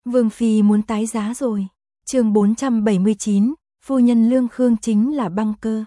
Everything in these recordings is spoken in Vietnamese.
Vương Phi muốn tái giá rồi. Chương 479, phu nhân Lương Khương chính là Băng Cơ.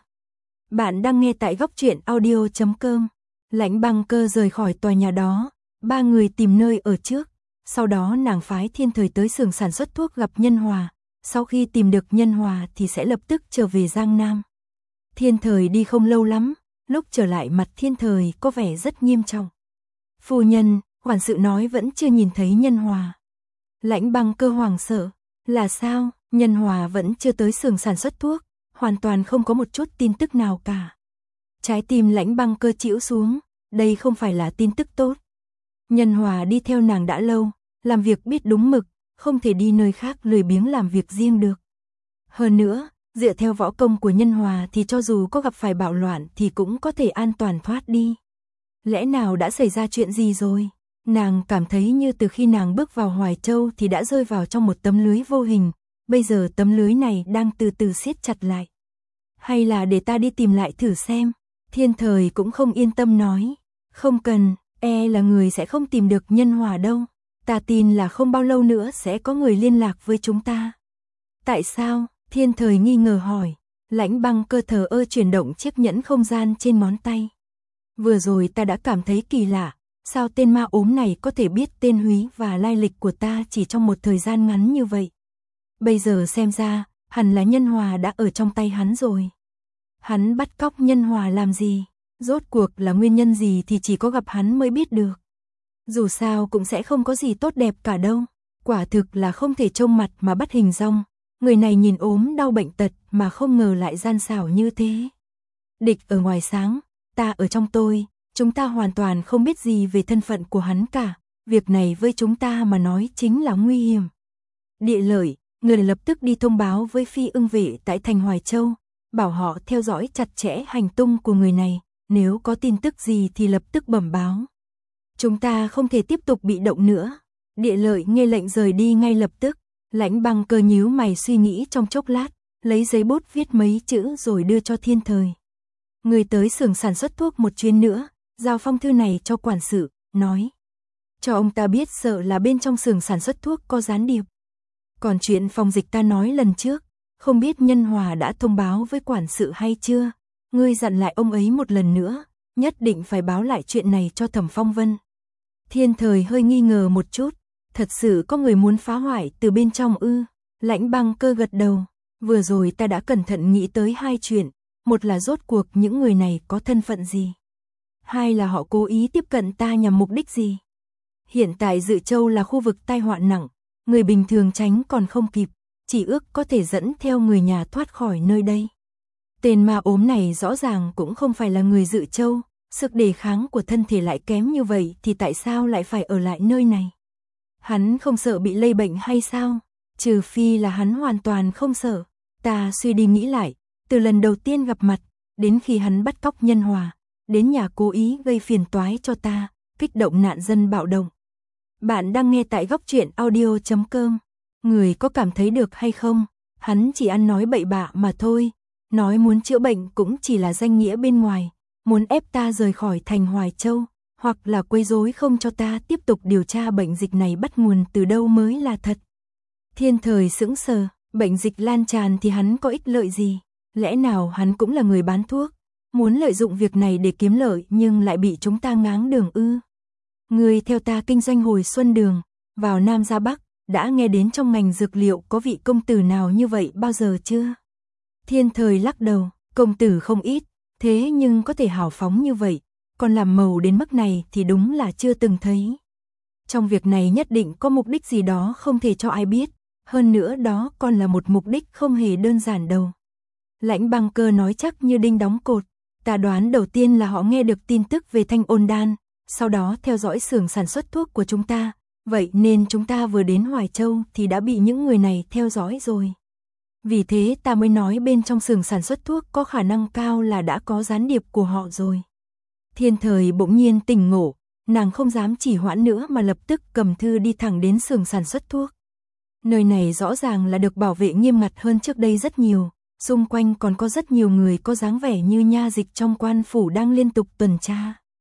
Bạn đang nghe tại góc truyện audio.com. Lãnh Băng Cơ rời khỏi tòa nhà đó, ba người tìm nơi ở trước. Sau đó nàng phái Thiên Thời tới xưởng sản xuất thuốc gặp Nhân Hòa. Sau khi tìm được Nhân Hòa thì sẽ lập tức trở về Giang Nam. Thiên Thời đi không lâu lắm, lúc trở lại mặt Thiên Thời có vẻ rất nghiêm trọng. Phu nhân, quản sự nói vẫn chưa nhìn thấy Nhân Hòa. Lãnh Băng Cơ hoảng sợ, là sao? Nhân Hòa vẫn chưa tới xưởng sản xuất thuốc, hoàn toàn không có một chút tin tức nào cả. Trái tim Lãnh Băng Cơ chĩu xuống, đây không phải là tin tức tốt. Nhân Hòa đi theo nàng đã lâu, làm việc biết đúng mực, không thể đi nơi khác lười biếng làm việc riêng được. Hơn nữa, dựa theo võ công của Nhân Hòa thì cho dù có gặp phải bạo loạn thì cũng có thể an toàn thoát đi. Lẽ nào đã xảy ra chuyện gì rồi? Nàng cảm thấy như từ khi nàng bước vào Hoài Châu thì đã rơi vào trong một tấm lưới vô hình, bây giờ tấm lưới này đang từ từ siết chặt lại. Hay là để ta đi tìm lại thử xem? Thiên Thời cũng không yên tâm nói. Không cần, là người sẽ không tìm được Nhân Hòa đâu. Ta tin là không bao lâu nữa sẽ có người liên lạc với chúng ta. Tại sao? Thiên Thời nghi ngờ hỏi. Lãnh Băng Cơ thờ ơ chuyển động chiếc nhẫn không gian trên ngón tay. Vừa rồi ta đã cảm thấy kỳ lạ. Sao tên ma ốm này có thể biết tên húy và lai lịch của ta chỉ trong một thời gian ngắn như vậy? Bây giờ xem ra, hẳn là Nhân Hòa đã ở trong tay hắn rồi. Hắn bắt cóc Nhân Hòa làm gì? Rốt cuộc là nguyên nhân gì thì chỉ có gặp hắn mới biết được. Dù sao cũng sẽ không có gì tốt đẹp cả đâu. Quả thực là không thể trông mặt mà bắt hình dong. Người này nhìn ốm đau bệnh tật mà không ngờ lại gian xảo như thế. Địch ở ngoài sáng, ta ở trong tôi. Chúng ta hoàn toàn không biết gì về thân phận của hắn cả. Việc này với chúng ta mà nói chính là nguy hiểm. Địa Lợi, người lập tức đi thông báo với Phi Ưng Vệ tại thành Hoài Châu. Bảo họ theo dõi chặt chẽ hành tung của người này. Nếu có tin tức gì thì lập tức bẩm báo. Chúng ta không thể tiếp tục bị động nữa. Địa Lợi nghe lệnh rời đi ngay lập tức. Lãnh Băng Cơ nhíu mày suy nghĩ trong chốc lát. Lấy giấy bút viết mấy chữ rồi đưa cho Thiên Thời. Người tới xưởng sản xuất thuốc một chuyến nữa. Giao phong thư này cho quản sự, nói. Cho ông ta biết sợ là bên trong xưởng sản xuất thuốc có gián điệp. Còn chuyện phòng dịch ta nói lần trước, không biết Nhân Hòa đã thông báo với quản sự hay chưa? Ngươi dặn lại ông ấy một lần nữa, nhất định phải báo lại chuyện này cho Thẩm Phong Vân. Thiên Thời hơi nghi ngờ một chút, thật sự có người muốn phá hoại từ bên trong ư? Lãnh Băng Cơ gật đầu, vừa rồi ta đã cẩn thận nghĩ tới hai chuyện, một là rốt cuộc những người này có thân phận gì? Hai là họ cố ý tiếp cận ta nhằm mục đích gì? Hiện tại Dự Châu là khu vực tai họa nặng, người bình thường tránh còn không kịp, chỉ ước có thể dẫn theo người nhà thoát khỏi nơi đây. Tên ma ốm này rõ ràng cũng không phải là người Dự Châu, sức đề kháng của thân thể lại kém như vậy thì tại sao lại phải ở lại nơi này? Hắn không sợ bị lây bệnh hay sao? Trừ phi là hắn hoàn toàn không sợ. Ta suy đi nghĩ lại, từ lần đầu tiên gặp mặt, đến khi hắn bắt cóc Nhân Hòa, đến nhà cố ý gây phiền toái cho ta, kích động nạn dân bạo động. Bạn đang nghe tại góc truyện audio.com. Người có cảm thấy được hay không? Hắn chỉ ăn nói bậy bạ mà thôi. Nói muốn chữa bệnh cũng chỉ là danh nghĩa bên ngoài. Muốn ép ta rời khỏi thành Hoài Châu, hoặc là quấy rối không cho ta tiếp tục điều tra bệnh dịch này bắt nguồn từ đâu mới là thật. Thiên Thời sững sờ, bệnh dịch lan tràn thì hắn có ích lợi gì? Lẽ nào hắn cũng là người bán thuốc? Muốn lợi dụng việc này để kiếm lợi nhưng lại bị chúng ta ngáng đường ư? Người theo ta kinh doanh hồi xuân đường, vào Nam ra Bắc, đã nghe đến trong ngành dược liệu có vị công tử nào như vậy bao giờ chưa? Thiên Thời lắc đầu, công tử không ít, thế nhưng có thể hào phóng như vậy, còn làm màu đến mức này thì đúng là chưa từng thấy. Trong việc này nhất định có mục đích gì đó không thể cho ai biết, hơn nữa đó còn là một mục đích không hề đơn giản đâu. Lãnh Băng Cơ nói chắc như đinh đóng cột. Ta đoán đầu tiên là họ nghe được tin tức về Thanh Ôn Đan, sau đó theo dõi xưởng sản xuất thuốc của chúng ta, vậy nên chúng ta vừa đến Hoài Châu thì đã bị những người này theo dõi rồi. Vì thế ta mới nói bên trong xưởng sản xuất thuốc có khả năng cao là đã có gián điệp của họ rồi. Thiên Thời bỗng nhiên tỉnh ngộ, nàng không dám chỉ hoãn nữa mà lập tức cầm thư đi thẳng đến xưởng sản xuất thuốc. Nơi này rõ ràng là được bảo vệ nghiêm ngặt hơn trước đây rất nhiều. Xung quanh còn có rất nhiều người có dáng vẻ như nha dịch trong quan phủ đang liên tục tuần tra.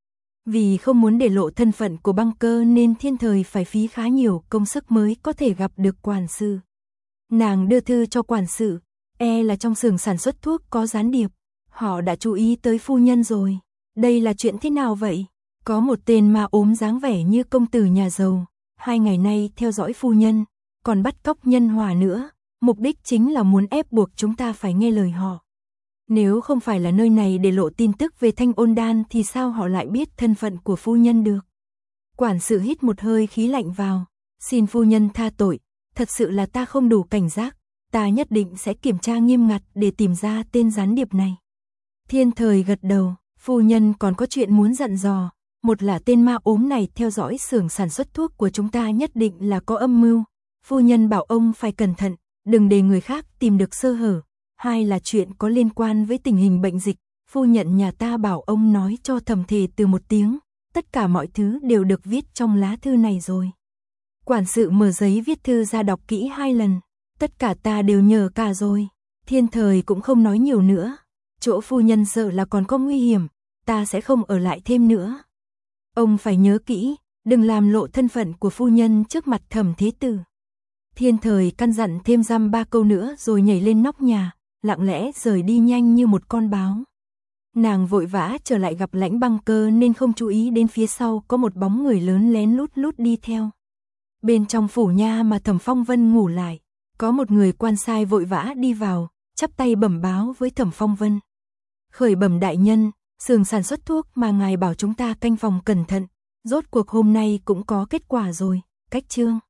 Vì không muốn để lộ thân phận của băng cơ nên Thiên Thời phải phí khá nhiều công sức mới có thể gặp được quản sự. Nàng đưa thư cho quản sự, là trong xưởng sản xuất thuốc có gián điệp. Họ đã chú ý tới phu nhân rồi. Đây là chuyện thế nào vậy? Có một tên ma ốm dáng vẻ như công tử nhà giàu. 2 ngày nay theo dõi phu nhân, còn bắt cóc nhân hòa nữa. Mục đích chính là muốn ép buộc chúng ta phải nghe lời họ. Nếu không phải là nơi này để lộ tin tức về Thanh Ôn Đan thì sao họ lại biết thân phận của phu nhân được? Quản sự hít một hơi khí lạnh vào. Xin phu nhân tha tội, thật sự là ta không đủ cảnh giác. Ta nhất định sẽ kiểm tra nghiêm ngặt để tìm ra tên gián điệp này. Thiên Thời gật đầu, phu nhân còn có chuyện muốn dặn dò. Một là tên ma ốm này theo dõi xưởng sản xuất thuốc của chúng ta nhất định là có âm mưu. Phu nhân bảo ông phải cẩn thận, đừng để người khác tìm được sơ hở. 2 là chuyện có liên quan với tình hình bệnh dịch. Phu nhân nhà ta bảo ông nói cho Thẩm Thề từ một tiếng. Tất cả mọi thứ đều được viết trong lá thư này rồi. Quản sự mở giấy viết thư ra đọc kỹ 2 lần. Tất cả ta đều nhờ cả rồi. Thiên Thời cũng không nói nhiều nữa. Chỗ phu nhân sợ là còn có nguy hiểm. Ta sẽ không ở lại thêm nữa. Ông phải nhớ kỹ, đừng làm lộ thân phận của phu nhân trước mặt Thẩm Thế Tử. Thiên Thời căn dặn thêm dăm 3 câu nữa rồi nhảy lên nóc nhà, lặng lẽ rời đi nhanh như một con báo. Nàng vội vã trở lại gặp Lãnh Băng Cơ nên không chú ý đến phía sau có một bóng người lớn lén lút lút đi theo. Bên trong phủ nha mà Thẩm Phong Vân ngủ lại, có một người quan sai vội vã đi vào, chắp tay bẩm báo với Thẩm Phong Vân. Khởi bẩm đại nhân, xưởng sản xuất thuốc mà ngài bảo chúng ta canh phòng cẩn thận, rốt cuộc hôm nay cũng có kết quả rồi. Cách chương